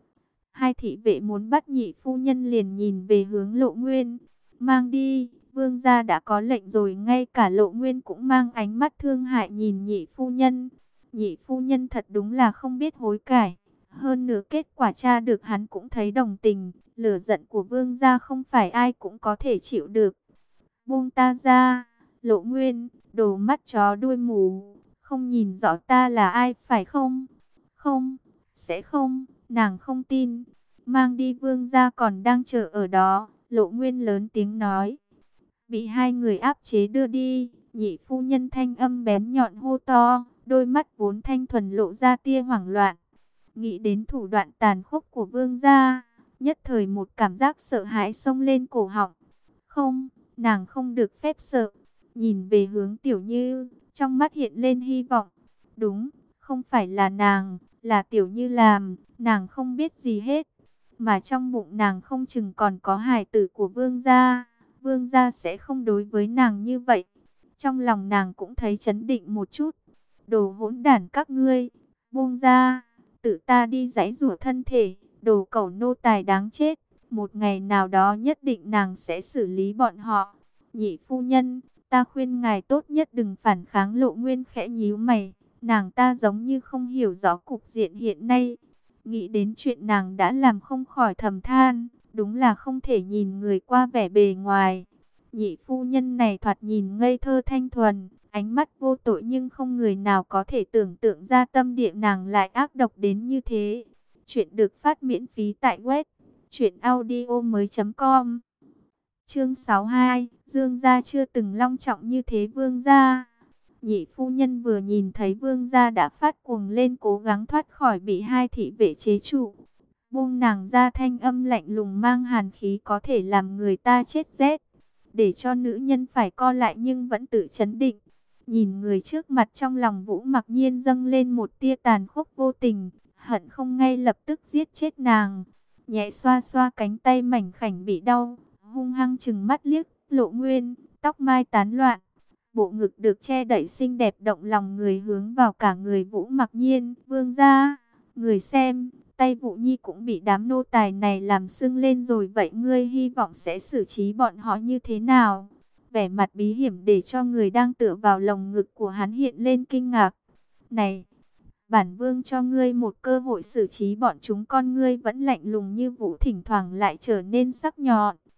Hai thị vệ muốn bắt nhị phu nhân liền nhìn về hướng Lộ Nguyên. Mang đi, Vương gia đã có lệnh rồi. Ngay cả Lộ Nguyên cũng mang ánh mắt thương hại nhìn nhị phu nhân. Nhị phu nhân thật đúng là không biết hối cải. Hơn nữa kết quả tra được hắn cũng thấy đồng tình. Lửa giận của Vương gia không phải ai cũng có thể chịu được. Buông ta ra, Lộ Nguyên, đồ mắt chó đuôi mù. Không nhìn rõ ta là ai phải không? Không, sẽ không, nàng không tin. Mang đi. Vương gia còn đang chờ ở đó. Lộ Nguyên lớn tiếng nói. Bị hai người áp chế đưa đi. Nhị phu nhân thanh âm bén nhọn hô to. Đôi mắt vốn thanh thuần lộ ra tia hoảng loạn. Nghĩ đến thủ đoạn tàn khốc của Vương gia, nhất thời một cảm giác sợ hãi xông lên cổ họng. Không, nàng không được phép sợ. Nhìn về hướng Tiểu Như, trong mắt hiện lên hy vọng. Đúng, không phải là nàng, là Tiểu Như làm. Nàng không biết gì hết. Mà trong bụng nàng không chừng còn có hài tử của Vương gia. Vương gia sẽ không đối với nàng như vậy. Trong lòng nàng cũng thấy chấn định một chút. Đồ hỗn đản các ngươi, buông ra. Tự ta đi giãy giụa thân thể, đồ cẩu nô tài đáng chết. Một ngày nào đó nhất định nàng sẽ xử lý bọn họ. Nhị phu nhân, ta khuyên ngài tốt nhất đừng phản kháng. Lộ Nguyên khẽ nhíu mày. Nàng ta giống như không hiểu rõ cục diện hiện nay. Nghĩ đến chuyện nàng đã làm không khỏi thầm than. Đúng là không thể nhìn người qua vẻ bề ngoài. Nhị phu nhân này thoạt nhìn ngây thơ thanh thuần, ánh mắt vô tội nhưng không người nào có thể tưởng tượng ra tâm địa nàng lại ác độc đến như thế. Chuyện được phát miễn phí tại web truyện audio mới chấm com. Chương sáu mươi hai, Dương gia chưa từng long trọng như thế. Vương gia. Nhị phu nhân vừa nhìn thấy Vương gia đã phát cuồng lên, cố gắng thoát khỏi bị hai thị vệ chế trụ. Buông nàng ra, thanh âm lạnh lùng mang hàn khí có thể làm người ta chết rét. Để cho nữ nhân phải co lại nhưng vẫn tự chấn định. Nhìn người trước mặt, trong lòng Vũ Mặc Nhiên dâng lên một tia tàn khốc vô tình, hận không ngay lập tức giết chết nàng. Nhẹ xoa xoa cánh tay mảnh khảnh bị đau, hung hăng chừng mắt liếc Lộ Nguyên, tóc mai tán loạn. Bộ ngực được che đậy xinh đẹp động lòng người hướng vào cả người Vũ Mặc Nhiên. Vương gia, người xem, tay Vũ Nhi cũng bị đám nô tài này làm sưng lên rồi. Vậy ngươi hy vọng sẽ xử trí bọn họ như thế nào? Vẻ mặt bí hiểm để cho người đang tựa vào lồng ngực của hắn hiện lên kinh ngạc. Này, bản vương cho ngươi một cơ hội xử trí bọn chúng. Con ngươi vẫn lạnh lùng như vũ, thỉnh thoảng lại trở nên sắc nhọn.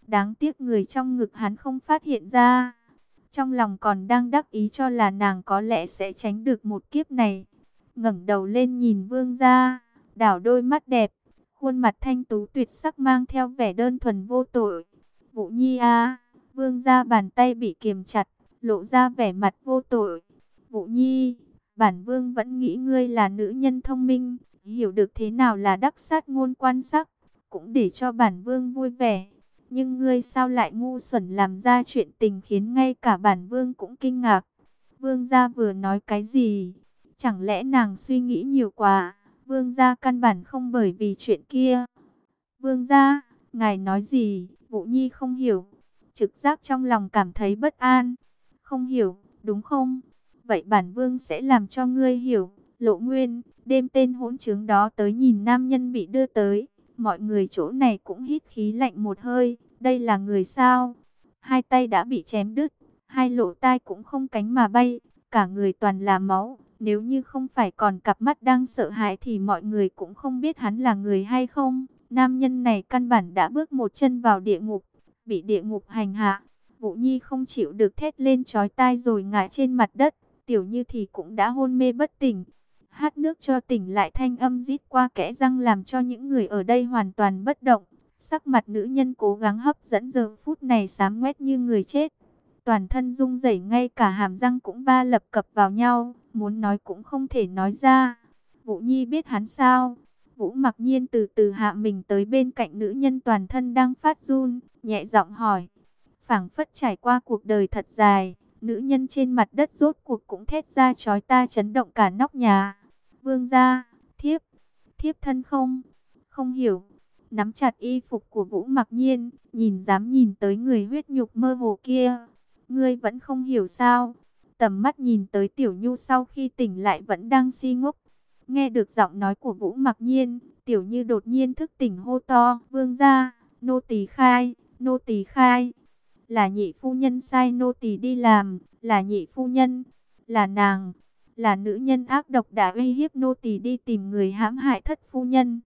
Đáng tiếc người trong ngực hắn không phát hiện ra. Trong lòng còn đang đắc ý cho là nàng có lẽ sẽ tránh được một kiếp này. Ngẩng đầu lên nhìn vương gia, đảo đôi mắt đẹp, khuôn mặt thanh tú tuyệt sắc mang theo vẻ đơn thuần vô tội. Vũ Nhi à, vương gia bàn tay bị kiềm chặt, lộ ra vẻ mặt vô tội. Vũ Nhi, bản vương vẫn nghĩ ngươi là nữ nhân thông minh, hiểu được thế nào là đắc sát ngôn quan sắc, cũng để cho bản vương vui vẻ. Nhưng ngươi sao lại ngu xuẩn làm ra chuyện tình khiến ngay cả bản vương cũng kinh ngạc. Vương gia vừa nói cái gì? Chẳng lẽ nàng suy nghĩ nhiều quá? Vương gia căn bản không bởi vì chuyện kia. Vương gia, ngài nói gì? Vũ Nhi không hiểu. Trực giác trong lòng cảm thấy bất an. Không hiểu, đúng không? Vậy bản vương sẽ làm cho ngươi hiểu. Lộ Nguyên, đêm tên hỗn trướng đó tới nhìn nam nhân bị đưa tới. Mọi người chỗ này cũng hít khí lạnh một hơi. Đây là người sao? Hai tay đã bị chém đứt. Hai lỗ tai cũng không cánh mà bay. Cả người toàn là máu. Nếu như không phải còn cặp mắt đang sợ hãi thì mọi người cũng không biết hắn là người hay không. Nam nhân này căn bản đã bước một chân vào địa ngục. Bị địa ngục hành hạ. Vũ Nhi không chịu được thét lên chói tai rồi ngã trên mặt đất. Tiểu Như thì cũng đã hôn mê bất tỉnh. Hát nước cho tỉnh lại thanh âm rít qua kẽ răng làm cho những người ở đây hoàn toàn bất động. Sắc mặt nữ nhân cố gắng hấp dẫn giờ phút này xám ngoét như người chết. Toàn thân rung rẩy, ngay cả hàm răng cũng ba lập cập vào nhau, muốn nói cũng không thể nói ra. Vũ Nhi biết hắn sao? Vũ Mặc Nhiên từ từ hạ mình tới bên cạnh nữ nhân toàn thân đang phát run, nhẹ giọng hỏi. Phảng phất trải qua cuộc đời thật dài, nữ nhân trên mặt đất rốt cuộc cũng thét ra chói tai chấn động cả nóc nhà. Vương gia, thiếp, thiếp thân không, không hiểu. Nắm chặt y phục của Vũ Mặc Nhiên, nhìn dám nhìn tới người huyết nhục mơ hồ kia. Ngươi vẫn không hiểu sao? Tầm mắt nhìn tới Tiểu Nhu sau khi tỉnh lại vẫn đang si ngốc. Nghe được giọng nói của Vũ Mặc Nhiên, Tiểu Như đột nhiên thức tỉnh hô to. Vương gia, nô tỳ khai, nô tỳ khai. Là nhị phu nhân sai nô tỳ đi làm, là nhị phu nhân, là nàng, là nữ nhân ác độc đã uy hiếp nô tỳ đi tìm người hãm hại thất phu nhân.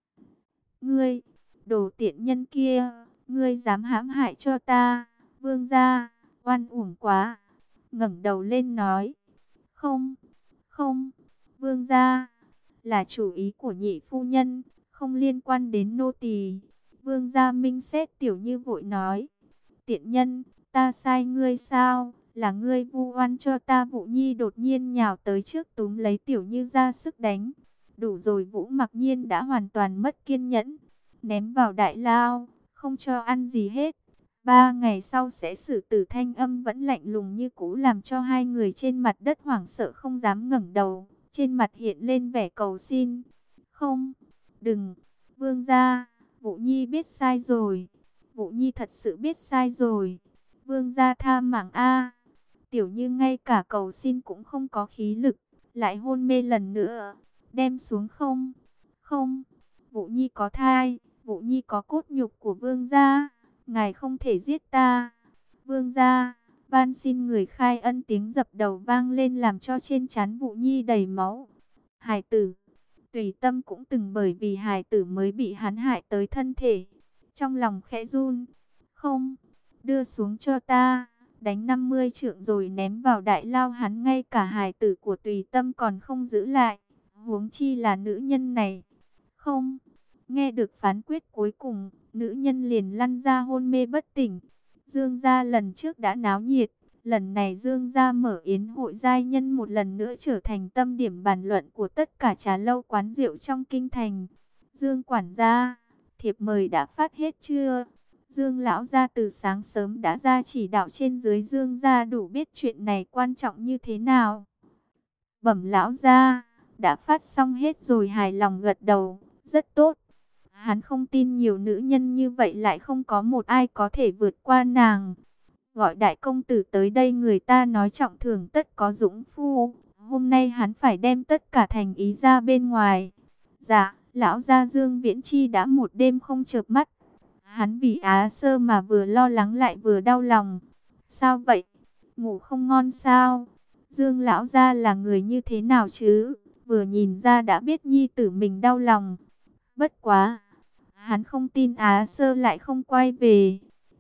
Ngươi, đồ tiện nhân kia, ngươi dám hãm hại cho ta, vương gia, oan uổng quá. Ngẩng đầu lên nói, không, không, vương gia, là chủ ý của nhị phu nhân, không liên quan đến nô tỳ. Vương gia minh xét. Tiểu Như vội nói, tiện nhân, ta sai ngươi sao? Là ngươi vu oan cho ta. Vũ Nhi đột nhiên nhào tới trước túm lấy Tiểu Như ra sức đánh. Đủ rồi. Vũ Mặc Nhiên đã hoàn toàn mất kiên nhẫn, ném vào đại lao, không cho ăn gì hết. Ba ngày sau sẽ xử tử. Thanh âm vẫn lạnh lùng như cũ làm cho hai người trên mặt đất hoảng sợ không dám ngẩng đầu. Trên mặt hiện lên vẻ cầu xin. Không, đừng, vương gia, Vũ Nhi biết sai rồi. Vũ Nhi thật sự biết sai rồi. Vương gia tha mạng a. Tiểu Như ngay cả cầu xin cũng không có khí lực, lại hôn mê lần nữa. Đem xuống không? Không. Vũ Nhi có thai, Vũ Nhi có cốt nhục của vương gia, ngài không thể giết ta. Vương gia, van xin người khai ân. Tiếng dập đầu vang lên làm cho trên trán Vũ Nhi đầy máu. Hải tử, Tùy Tâm cũng từng bởi vì hải tử mới bị hắn hại tới thân thể. Trong lòng khẽ run. Không, đưa xuống cho ta. Đánh năm mươi trượng rồi ném vào đại lao. Hắn ngay cả hài tử của Tùy Tâm còn không giữ lại, huống chi là nữ nhân này. Không. Nghe được phán quyết cuối cùng, nữ nhân liền lăn ra hôn mê bất tỉnh. Dương gia lần trước đã náo nhiệt, lần này Dương gia mở yến hội giai nhân một lần nữa trở thành tâm điểm bàn luận của tất cả trà lâu quán rượu trong kinh thành. Dương quản gia, thiệp mời đã phát hết chưa? Dương lão gia từ sáng sớm đã ra chỉ đạo trên dưới. Dương gia đủ biết chuyện này quan trọng như thế nào. Bẩm lão gia, đã phát xong hết rồi. Hài lòng gật đầu, rất tốt. Hắn không tin nhiều nữ nhân như vậy lại không có một ai có thể vượt qua nàng. Gọi đại công tử tới đây, người ta nói trọng thưởng tất có dũng phu. Hôm nay hắn phải đem tất cả thành ý ra bên ngoài. Dạ, lão gia Dương Viễn Chi đã một đêm không chợp mắt. Hắn vì Á Sơ mà vừa lo lắng lại vừa đau lòng. Sao vậy? Ngủ không ngon sao? Dương lão gia là người như thế nào chứ? Vừa nhìn ra đã biết nhi tử mình đau lòng. Bất quá, hắn không tin Á Sơ lại không quay về.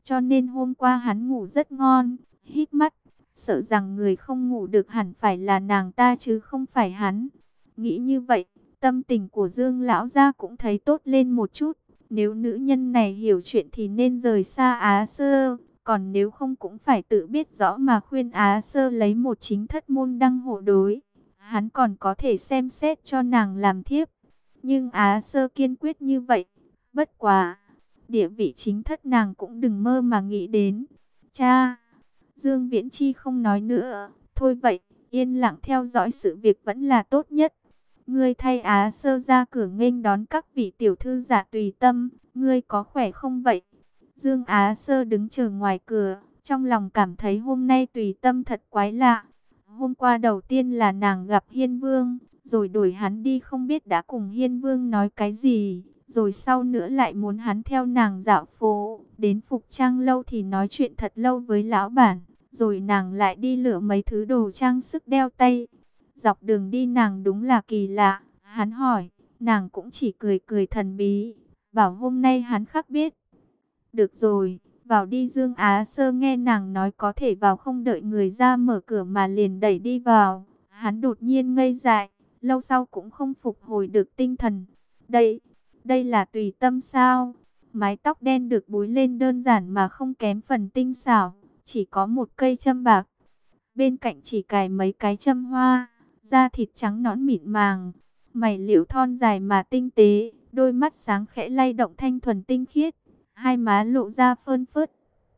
cho nên hôm qua hắn ngủ rất ngon, híp mắt, sợ rằng người không ngủ được hẳn phải là nàng ta chứ không phải hắn. Nghĩ như vậy, tâm tình của Dương lão gia cũng thấy tốt lên một chút. Nếu nữ nhân này hiểu chuyện thì nên rời xa Á Sơ, còn nếu không cũng phải tự biết rõ mà khuyên Á Sơ lấy một chính thất môn đăng hộ đối. Hắn còn có thể xem xét cho nàng làm thiếp. Nhưng Á Sơ kiên quyết như vậy. Bất quá, địa vị chính thất nàng cũng đừng mơ mà nghĩ đến. Cha, Dương Viễn Chi không nói nữa. Thôi vậy, yên lặng theo dõi sự việc vẫn là tốt nhất. Ngươi thay Á Sơ ra cửa nghênh đón các vị tiểu thư giả tùy tâm. Ngươi có khỏe không vậy? Dương Á Sơ đứng chờ ngoài cửa. Trong lòng cảm thấy hôm nay tùy tâm thật quái lạ. Hôm qua đầu tiên là nàng gặp Hiên Vương, rồi đuổi hắn đi không biết đã cùng Hiên Vương nói cái gì. Rồi sau nữa lại muốn hắn theo nàng dạo phố, đến Phục Trang Lâu thì nói chuyện thật lâu với lão bản. Rồi nàng lại đi lựa mấy thứ đồ trang sức đeo tay. Dọc đường đi nàng đúng là kỳ lạ. Hắn hỏi, nàng cũng chỉ cười cười thần bí, bảo hôm nay hắn khác biết. Được rồi, vào đi. Dương Á Sơ nghe nàng nói có thể vào không đợi người ra mở cửa mà liền đẩy đi vào. Hắn đột nhiên ngây dại, lâu sau cũng không phục hồi được tinh thần. Đây, đây là tùy tâm sao? Mái tóc đen được búi lên đơn giản mà không kém phần tinh xảo, chỉ có một cây châm bạc. Bên cạnh chỉ cài mấy cái châm hoa, da thịt trắng nõn mịn màng, mày liễu thon dài mà tinh tế, đôi mắt sáng khẽ lay động thanh thuần tinh khiết, hai má lộ ra phơn phớt,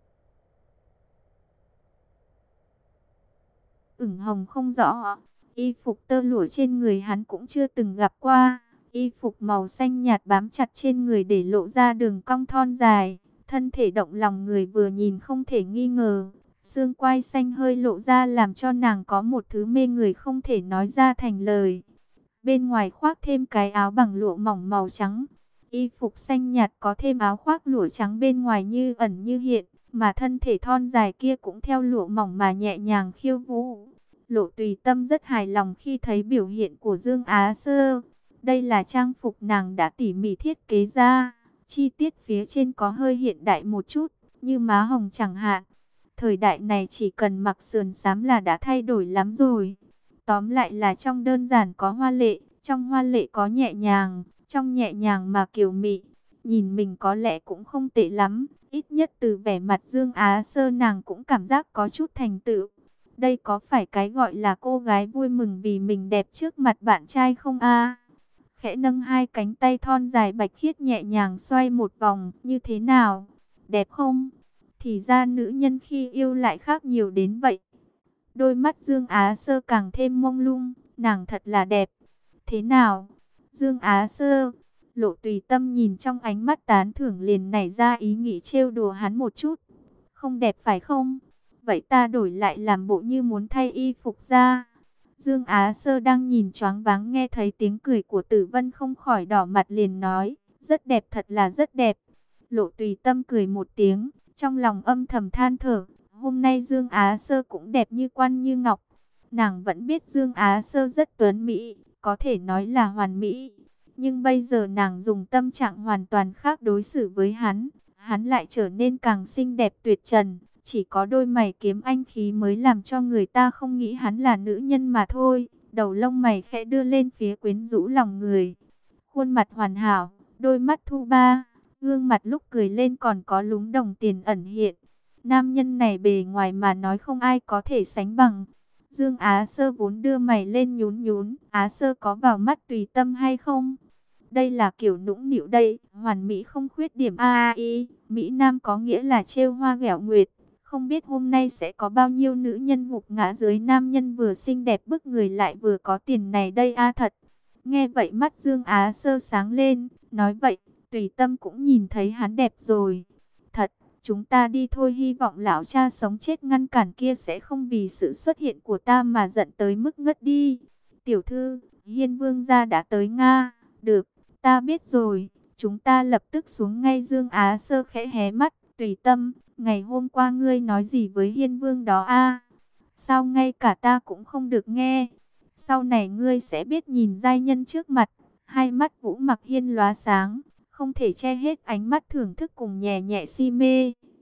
ửng hồng không rõ. Y phục tơ lụa trên người hắn cũng chưa từng gặp qua. Y phục màu xanh nhạt bám chặt trên người để lộ ra đường cong thon dài. Thân thể động lòng người vừa nhìn không thể nghi ngờ. Xương quai xanh hơi lộ ra làm cho nàng có một thứ mê người không thể nói ra thành lời. Bên ngoài khoác thêm cái áo bằng lụa mỏng màu trắng. Y phục xanh nhạt có thêm áo khoác lụa trắng bên ngoài như ẩn như hiện. Mà thân thể thon dài kia cũng theo lụa mỏng mà nhẹ nhàng khiêu vũ. Lộ Tùy Tâm rất hài lòng khi thấy biểu hiện của Dương Á Sơ. Đây là trang phục nàng đã tỉ mỉ thiết kế ra. Chi tiết phía trên có hơi hiện đại một chút, như má hồng chẳng hạn. Thời đại này chỉ cần mặc sườn xám là đã thay đổi lắm rồi. Tóm lại là trong đơn giản có hoa lệ, trong hoa lệ có nhẹ nhàng, trong nhẹ nhàng mà kiều mị. Nhìn mình có lẽ cũng không tệ lắm, ít nhất từ vẻ mặt Dương Á Sơ nàng cũng cảm giác có chút thành tựu. Đây có phải cái gọi là cô gái vui mừng vì mình đẹp trước mặt bạn trai không a? Khẽ nâng hai cánh tay thon dài bạch khiết nhẹ nhàng xoay một vòng, như thế nào? Đẹp không? Thì ra nữ nhân khi yêu lại khác nhiều đến vậy. Đôi mắt Dương Á Sơ càng thêm mông lung, nàng thật là đẹp. Thế nào? Dương Á Sơ, Lộ Tùy Tâm nhìn trong ánh mắt tán thưởng liền nảy ra ý nghĩ trêu đùa hắn một chút. Không đẹp phải không? Vậy ta đổi lại làm bộ như muốn thay y phục ra. Dương Á Sơ đang nhìn choáng váng nghe thấy tiếng cười của Tử Vân không khỏi đỏ mặt liền nói, rất đẹp, thật là rất đẹp. Lộ Tùy Tâm cười một tiếng, trong lòng âm thầm than thở, hôm nay Dương Á Sơ cũng đẹp như quan như ngọc. Nàng vẫn biết Dương Á Sơ rất tuấn mỹ, có thể nói là hoàn mỹ. Nhưng bây giờ nàng dùng tâm trạng hoàn toàn khác đối xử với hắn, hắn lại trở nên càng xinh đẹp tuyệt trần. Chỉ có đôi mày kiếm anh khí mới làm cho người ta không nghĩ hắn là nữ nhân mà thôi. Đầu lông mày khẽ đưa lên phía quyến rũ lòng người. Khuôn mặt hoàn hảo, đôi mắt thu ba, gương mặt lúc cười lên còn có lúm đồng tiền ẩn hiện. Nam nhân này bề ngoài mà nói không ai có thể sánh bằng. Dương Á Sơ vốn đưa mày lên nhún nhún. Á Sơ có vào mắt Tùy Tâm hay không? Đây là kiểu nũng nịu đây, hoàn mỹ không khuyết điểm a i. Mỹ Nam có nghĩa là trêu hoa ghẹo nguyệt. Không biết hôm nay sẽ có bao nhiêu nữ nhân gục ngã dưới nam nhân vừa xinh đẹp bức người lại vừa có tiền này đây a thật. Nghe vậy mắt Dương Á Sơ sáng lên, nói vậy, Tùy Tâm cũng nhìn thấy hắn đẹp rồi. Thật, chúng ta đi thôi, hy vọng lão cha sống chết ngăn cản kia sẽ không vì sự xuất hiện của ta mà giận tới mức ngất đi. Tiểu thư, Hiên Vương gia đã tới Nga. Được, ta biết rồi, chúng ta lập tức xuống ngay. Dương Á Sơ khẽ hé mắt, Tùy Tâm, ngày hôm qua ngươi nói gì với Hiên Vương đó a? Sao ngay cả ta cũng không được nghe? Sau này ngươi sẽ biết nhìn giai nhân trước mặt. Hai mắt Vũ Mặc Hiên lóa sáng, không thể che hết ánh mắt thưởng thức cùng nhẹ nhẹ si mê.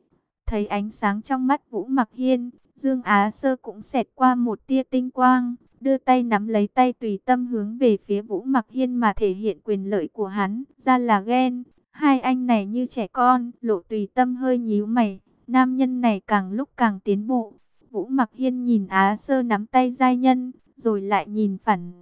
Thấy ánh sáng trong mắt Vũ Mặc Hiên, Dương Á Sơ cũng xẹt qua một tia tinh quang, đưa tay nắm lấy tay tùy tâm hướng về phía Vũ Mặc Hiên mà thể hiện quyền lợi của hắn, ra là ghen. Hai anh này như trẻ con, Lộ tùy tâm hơi nhíu mày, nam nhân này càng lúc càng tiến bộ. Vũ Mặc Hiên nhìn Á Sơ nắm tay giai nhân, rồi lại nhìn phản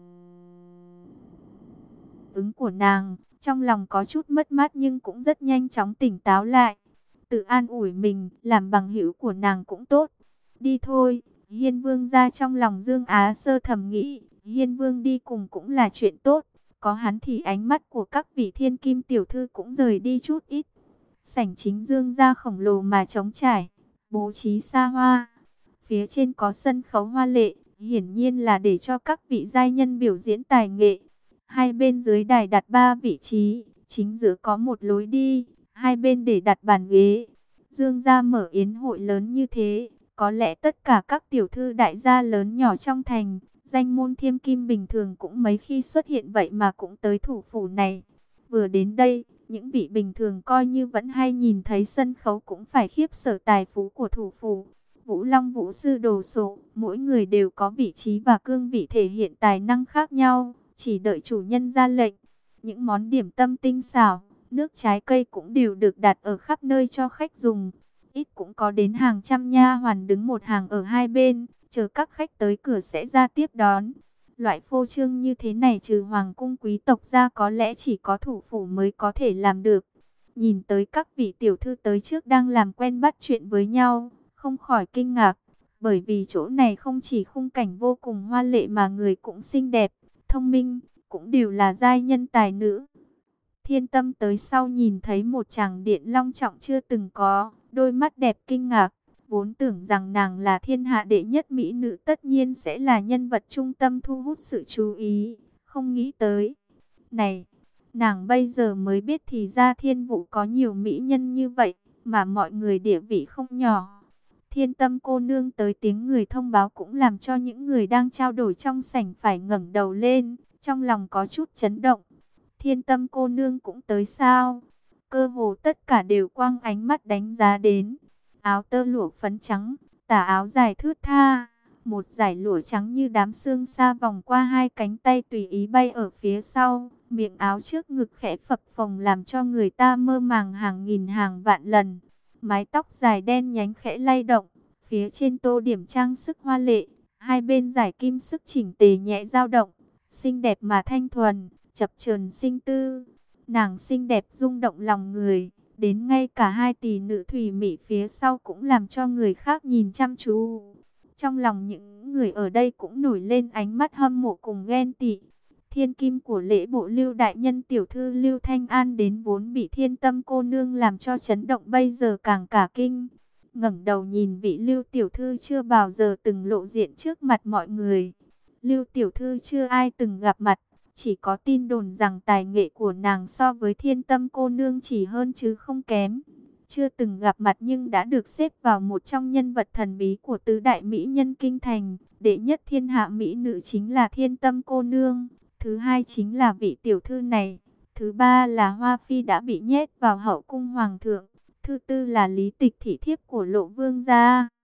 ứng của nàng, trong lòng có chút mất mát nhưng cũng rất nhanh chóng tỉnh táo lại. Tự an ủi mình, làm bằng hữu của nàng cũng tốt. Đi thôi, Hiên Vương ra trong lòng Dương Á Sơ thầm nghĩ, Hiên Vương đi cùng cũng là chuyện tốt. Có hắn thì ánh mắt của các vị thiên kim tiểu thư cũng rời đi chút ít. Sảnh chính Dương gia khổng lồ mà trống trải, bố trí xa hoa. Phía trên có sân khấu hoa lệ, hiển nhiên là để cho các vị giai nhân biểu diễn tài nghệ. Hai bên dưới đài đặt ba vị trí, chính giữa có một lối đi, hai bên để đặt bàn ghế. Dương gia mở yến hội lớn như thế, có lẽ tất cả các tiểu thư đại gia lớn nhỏ trong thành, danh môn thiên kim bình thường cũng mấy khi xuất hiện, vậy mà cũng tới thủ phủ này. Vừa đến đây, những vị bình thường coi như vẫn hay nhìn thấy sân khấu cũng phải khiếp sợ tài phú của thủ phủ. Vũ Long Vũ Sư đồ sộ, mỗi người đều có vị trí và cương vị thể hiện tài năng khác nhau, chỉ đợi chủ nhân ra lệnh. Những món điểm tâm tinh xảo, nước trái cây cũng đều được đặt ở khắp nơi cho khách dùng. Ít cũng có đến hàng trăm nha hoàn đứng một hàng ở hai bên, chờ các khách tới cửa sẽ ra tiếp đón. Loại phô trương như thế này trừ hoàng cung quý tộc ra có lẽ chỉ có thủ phủ mới có thể làm được. Nhìn tới các vị tiểu thư tới trước đang làm quen bắt chuyện với nhau, không khỏi kinh ngạc, bởi vì chỗ này không chỉ khung cảnh vô cùng hoa lệ mà người cũng xinh đẹp, thông minh, cũng đều là giai nhân tài nữ. Thiên Tâm tới sau nhìn thấy một tràng điện long trọng chưa từng có, đôi mắt đẹp kinh ngạc, vốn tưởng rằng nàng là thiên hạ đệ nhất mỹ nữ tất nhiên sẽ là nhân vật trung tâm thu hút sự chú ý, không nghĩ tới. Này, nàng bây giờ mới biết thì ra Thiên Vũ có nhiều mỹ nhân như vậy, mà mọi người địa vị không nhỏ. Thiên Tâm cô nương tới tiếng người thông báo cũng làm cho những người đang trao đổi trong sảnh phải ngẩng đầu lên, trong lòng có chút chấn động. Thiên Tâm cô nương cũng tới sao? Cơ hồ tất cả đều quang ánh mắt đánh giá đến. Áo tơ lụa phấn trắng, tà áo dài thướt tha, một dải lụa trắng như đám sương sa vòng qua hai cánh tay tùy ý bay ở phía sau, miệng áo trước ngực khẽ phập phồng làm cho người ta mơ màng hàng nghìn hàng vạn lần. Mái tóc dài đen nhánh khẽ lay động, phía trên tô điểm trang sức hoa lệ, hai bên dải kim sức chỉnh tề nhẹ dao động, xinh đẹp mà thanh thuần, chập chờn sinh tư. Nàng xinh đẹp rung động lòng người, đến ngay cả hai tỷ nữ thủy mỹ phía sau cũng làm cho người khác nhìn chăm chú. Trong lòng những người ở đây cũng nổi lên ánh mắt hâm mộ cùng ghen tị. Thiên kim của lễ bộ Lưu đại nhân tiểu thư Lưu Thanh An đến vốn bị Thiên Tâm cô nương làm cho chấn động, bây giờ càng cả kinh. Ngẩng đầu nhìn vị Lưu tiểu thư chưa bao giờ từng lộ diện trước mặt mọi người. Lưu tiểu thư chưa ai từng gặp mặt, chỉ có tin đồn rằng tài nghệ của nàng so với Thiên Tâm cô nương chỉ hơn chứ không kém. Chưa từng gặp mặt nhưng đã được xếp vào một trong nhân vật thần bí của tứ đại mỹ nhân kinh thành. Đệ nhất thiên hạ mỹ nữ chính là Thiên Tâm cô nương, thứ hai chính là vị tiểu thư này, thứ ba là Hoa Phi đã bị nhét vào hậu cung hoàng thượng, thứ tư là Lý Tịch thị thiếp của Lộ vương gia.